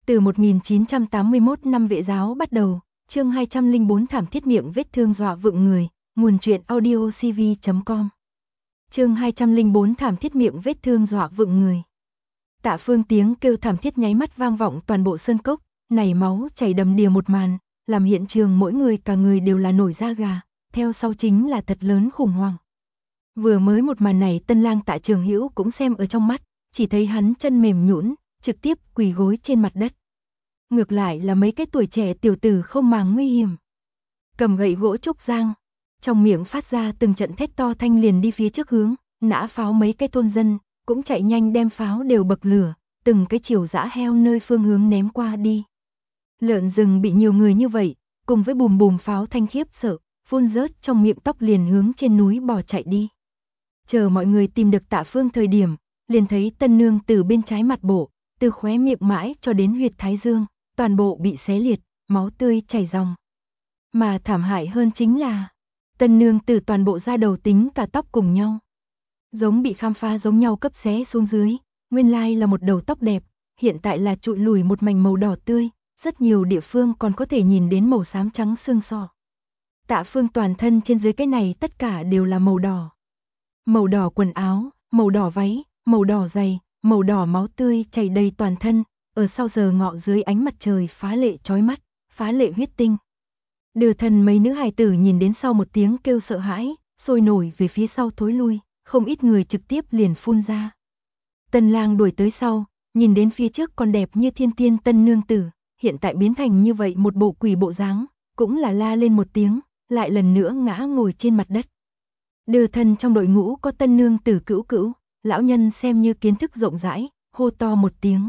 Từ 1981 năm vệ giáo bắt đầu, chương 204 thảm thiết miệng vết thương dọa vựng người, nguồn truyện audiocv.com. Chương 204 thảm thiết miệng vết thương dọa vựng người. Tạ Phương tiếng kêu thảm thiết nháy mắt vang vọng toàn bộ sơn cốc, nảy máu chảy đầm đìa một màn, làm hiện trường mỗi người cả người đều là nổi da gà, theo sau chính là thật lớn khủng hoảng. Vừa mới một màn này tân lang Tạ Trường Hữu cũng xem ở trong mắt, chỉ thấy hắn chân mềm nhũn, trực tiếp quỳ gối trên mặt đất. Ngược lại là mấy cái tuổi trẻ tiểu tử không màng nguy hiểm, cầm gậy gỗ trúc giang, trong miệng phát ra từng trận thét to thanh liền đi phía trước hướng, nã pháo mấy cái thôn dân, cũng chạy nhanh đem pháo đều bậc lửa, từng cái chiều dã heo nơi phương hướng ném qua đi. Lợn rừng bị nhiều người như vậy, cùng với bùm bùm pháo thanh khiếp sợ, phun rớt trong miệng tóc liền hướng trên núi bò chạy đi. Chờ mọi người tìm được Tạ Phương thời điểm, liền thấy tân nương từ bên trái mặt bộ, từ khóe miệng mãi cho đến huyệt thái dương, toàn bộ bị xé liệt, máu tươi chảy ròng. Mà thảm hại hơn chính là, tân nương từ toàn bộ da đầu tính cả tóc cùng nhau, giống bị khám phá giống nhau cấp xé xuống dưới, nguyên lai là một đầu tóc đẹp, hiện tại là trụi lùi một mảnh màu đỏ tươi, rất nhiều địa phương còn có thể nhìn đến màu xám trắng xương sọ. Tạ Phương toàn thân trên dưới cái này tất cả đều là màu đỏ. Màu đỏ quần áo, màu đỏ váy, màu đỏ giày, màu đỏ máu tươi chảy đầy toàn thân, ở sau giờ ngọ dưới ánh mặt trời phá lệ chói mắt, phá lệ huyết tinh. Đưa thân mấy nữ hài tử nhìn đến sau một tiếng kêu sợ hãi, sôi nổi về phía sau thối lui, không ít người trực tiếp liền phun ra. Tân lang đuổi tới sau, nhìn đến phía trước còn đẹp như thiên tiên tân nương tử, hiện tại biến thành như vậy một bộ quỷ bộ dáng, cũng là la lên một tiếng, lại lần nữa ngã ngồi trên mặt đất. Đưa thân trong đội ngũ có tân nương tử Cữu Cữu, lão nhân xem như kiến thức rộng rãi, hô to một tiếng.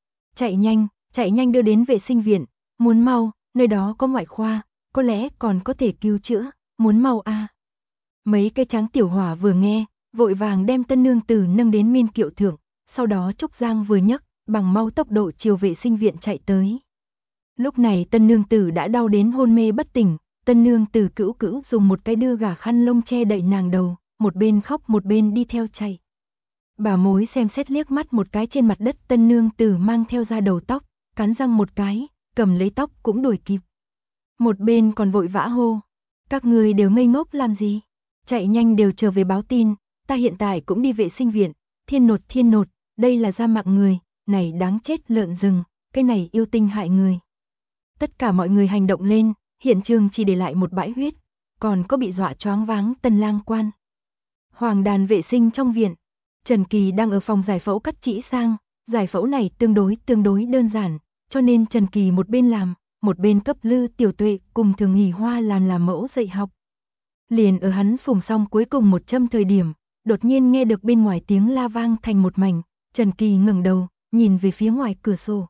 Chạy nhanh đưa đến vệ sinh viện, muốn mau, nơi đó có ngoại khoa, có lẽ còn có thể cứu chữa, muốn mau a. Mấy cái tráng tiểu hỏa vừa nghe, vội vàng đem tân nương tử nâng đến min kiệu thượng, sau đó trúc giang vừa nhấc, bằng mau tốc độ chiều vệ sinh viện chạy tới. Lúc này tân nương tử đã đau đến hôn mê bất tỉnh, tân nương tử Cữu Cữu dùng một cái đưa gà khăn lông che đậy nàng đầu, một bên khóc một bên đi theo chạy. Bà mối xem xét liếc mắt một cái trên mặt đất tân nương tử mang theo ra đầu tóc, cắn răng một cái, cầm lấy tóc cũng đuổi kịp. Một bên còn vội vã hô, các người đều ngây ngốc làm gì? Chạy nhanh đều trở về báo tin, ta hiện tại cũng đi vệ sinh viện, thiên nột, đây là ra mạng người, này đáng chết lợn rừng, cái này yêu tinh hại người. Tất cả mọi người hành động lên, hiện trường chỉ để lại một bãi huyết, còn có bị dọa choáng váng tân lang quan. Hoàng đàn vệ sinh trong viện, Trần Kỳ đang ở phòng giải phẫu cắt chỉ sang, giải phẫu này tương đối đơn giản, cho nên Trần Kỳ một bên làm, một bên cấp Lư Tiểu Tuệ cùng Thường Hỷ Hoa làm mẫu dạy học. Liền ở hắn phùng xong cuối cùng một châm thời điểm, đột nhiên nghe được bên ngoài tiếng la vang thành một mảnh, Trần Kỳ ngẩng đầu, nhìn về phía ngoài cửa sổ.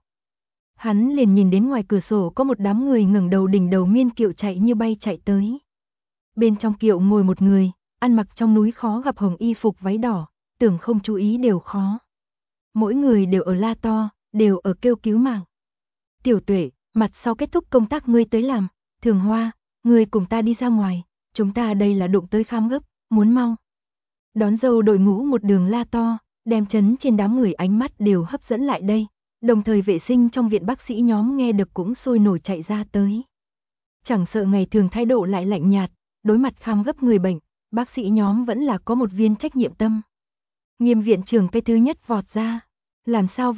Hắn liền nhìn đến ngoài cửa sổ có một đám người ngẩng đầu đỉnh đầu miên kiệu chạy như bay chạy tới. Bên trong kiệu ngồi một người, ăn mặc trong núi khó gặp hồng y phục váy đỏ, tưởng không chú ý đều khó. Mỗi người đều ở la to, đều ở kêu cứu mạng. Tiểu Tuệ, mặt sau kết thúc công tác ngươi tới làm, Thường Hoa, ngươi cùng ta đi ra ngoài, chúng ta đây là đụng tới khám gấp, muốn mau. Đón dâu đội ngũ một đường la to, đem chấn trên đám người ánh mắt đều hấp dẫn lại đây, đồng thời vệ sinh trong viện bác sĩ nhóm nghe được cũng sôi nổi chạy ra tới. Chẳng sợ ngày thường thái độ lại lạnh nhạt, đối mặt khám gấp người bệnh, bác sĩ nhóm vẫn là có một viên trách nhiệm tâm. Nghiêm viện trưởng cái thứ nhất vọt ra, làm sao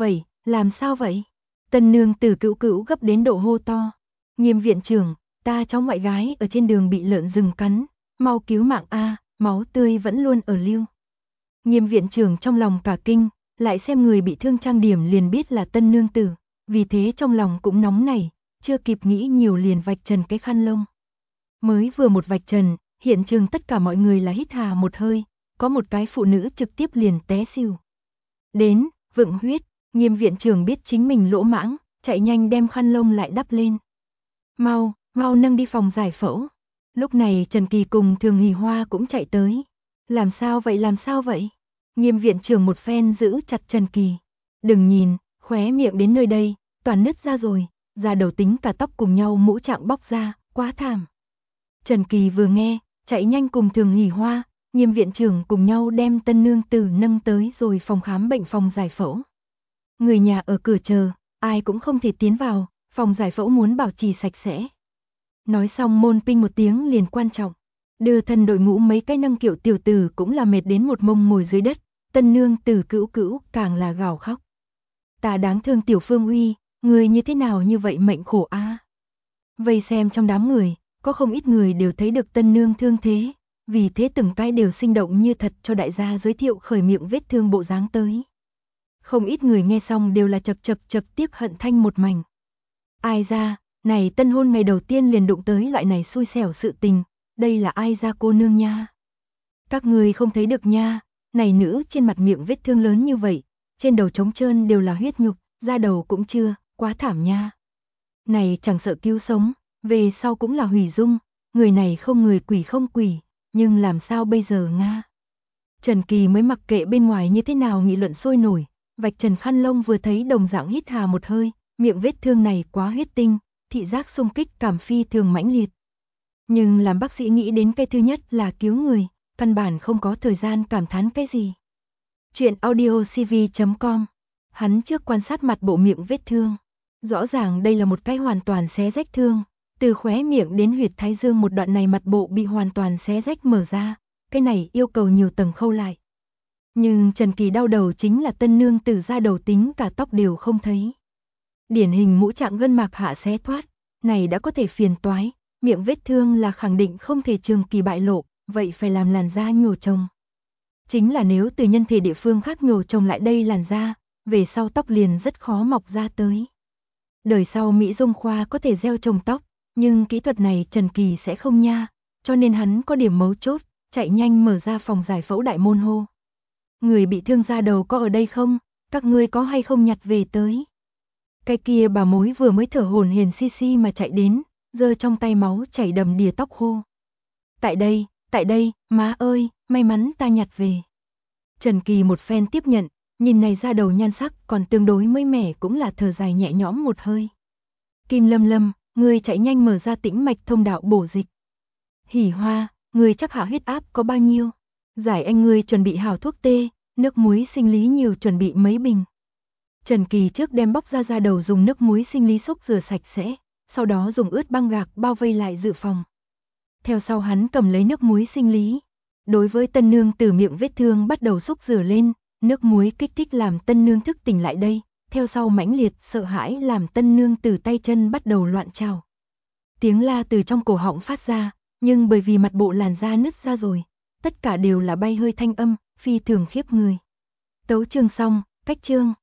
vậy? Tân nương tử Cữu Cữu gấp đến độ hô to. Nghiêm viện trưởng, ta cháu ngoại gái ở trên đường bị lợn rừng cắn, mau cứu mạng a, máu tươi vẫn luôn ở lưu. Nghiêm viện trưởng trong lòng cả kinh, lại xem người bị thương trang điểm liền biết là tân nương tử, vì thế trong lòng cũng nóng nảy, chưa kịp nghĩ nhiều liền vạch trần cái khăn lông. Mới vừa một vạch trần, hiện trường tất cả mọi người là hít hà một hơi, có một cái phụ nữ trực tiếp liền té xỉu. Đến, vựng huyết, Nghiêm viện trưởng biết chính mình lỗ mãng, chạy nhanh đem khăn lông lại đắp lên. Mau nâng đi phòng giải phẫu. Lúc này Trần Kỳ cùng Thường Hỷ Hoa cũng chạy tới. Làm sao vậy? Nghiêm viện trưởng một phen giữ chặt Trần Kỳ. Đừng nhìn, khóe miệng đến nơi đây, toàn nứt ra rồi, da đầu tính cả tóc cùng nhau mũ trạng bóc ra, quá thảm. Trần Kỳ vừa nghe, chạy nhanh cùng Thường Hỷ Hoa, Nghiêm viện trưởng cùng nhau đem tân nương tử nâng tới rồi phòng khám bệnh phòng giải phẫu. Người nhà ở cửa chờ, ai cũng không thể tiến vào, phòng giải phẫu muốn bảo trì sạch sẽ. Nói xong môn pinh một tiếng liền quan trọng. Đưa thân đội ngũ mấy cái nâng kiệu tiểu tử cũng là mệt đến một mông ngồi dưới đất, tân nương Từ Cữu Cữu càng là gào khóc. Ta đáng thương tiểu Phương Uy, người như thế nào như vậy mệnh khổ a. Vây xem trong đám người, có không ít người đều thấy được tân nương thương thế, vì thế từng cái đều sinh động như thật cho đại gia giới thiệu khởi miệng vết thương bộ dáng tới. Không ít người nghe xong đều là chật tiếp hận thanh một mảnh. Ai ra, này tân hôn ngày đầu tiên liền đụng tới loại này xui xẻo sự tình, đây là ai ra cô nương nha. Các người không thấy được nha, này nữ trên mặt miệng vết thương lớn như vậy, trên đầu trống trơn đều là huyết nhục, da đầu cũng chưa, quá thảm nha. Này chẳng sợ cứu sống, về sau cũng là hủy dung, người này không người quỷ không quỷ, nhưng làm sao bây giờ nga. Trần Kỳ mới mặc kệ bên ngoài như thế nào nghị luận sôi nổi, vạch trần khăn lông vừa thấy đồng dạng hít hà một hơi, miệng vết thương này quá huyết tinh, thị giác xung kích cảm phi thường mãnh liệt. Nhưng làm bác sĩ nghĩ đến cái thứ nhất là cứu người, căn bản không có thời gian cảm thán cái gì. Chuyện audiocv.com. Hắn trước quan sát mặt bộ miệng vết thương. Rõ ràng đây là một cái hoàn toàn xé rách thương, từ khóe miệng đến huyệt thái dương một đoạn này mặt bộ bị hoàn toàn xé rách mở ra, cái này yêu cầu nhiều tầng khâu lại. Nhưng Trần Kỳ đau đầu chính là tân nương từ da đầu tính cả tóc đều không thấy. Điển hình mũ trạng gân mạc hạ xé thoát, này đã có thể phiền toái, miệng vết thương là khẳng định không thể trường kỳ bại lộ, vậy phải làm làn da nhổ trồng. Chính là nếu từ nhân thể địa phương khác nhổ trồng lại đây làn da, về sau tóc liền rất khó mọc ra tới. Đời sau Mỹ Dung khoa có thể gieo trồng tóc, nhưng kỹ thuật này Trần Kỳ sẽ không nha, cho nên hắn có điểm mấu chốt, chạy nhanh mở ra phòng giải phẫu đại môn hô. Người bị thương da đầu có ở đây không? Các ngươi có hay không nhặt về tới? Cái kia bà mối vừa mới thở hổn hển xi mà chạy đến, giơ trong tay máu chảy đầm đìa tóc hô. Tại đây, má ơi, may mắn ta nhặt về. Trần Kỳ một phen tiếp nhận, nhìn này da đầu nhan sắc còn tương đối mới mẻ cũng là thở dài nhẹ nhõm một hơi. Kim Lâm, ngươi chạy nhanh mở ra tĩnh mạch thông đạo bổ dịch. Hỉ Hoa, ngươi chắc hạ huyết áp có bao nhiêu? Giải Anh ngươi chuẩn bị hào thuốc tê, nước muối sinh lý nhiều chuẩn bị mấy bình. Trần Kỳ trước đem bóc ra da đầu dùng nước muối sinh lý xúc rửa sạch sẽ, sau đó dùng ướt băng gạc bao vây lại dự phòng. Theo sau hắn cầm lấy nước muối sinh lý. Đối với tân nương từ miệng vết thương bắt đầu xúc rửa lên, nước muối kích thích làm tân nương thức tỉnh lại đây, theo sau mãnh liệt sợ hãi làm tân nương từ tay chân bắt đầu loạn trào. Tiếng la từ trong cổ họng phát ra, nhưng bởi vì mặt bộ làn da nứt ra rồi, tất cả đều là bay hơi thanh âm, phi thường khiếp người. Tấu chương xong, cách chương.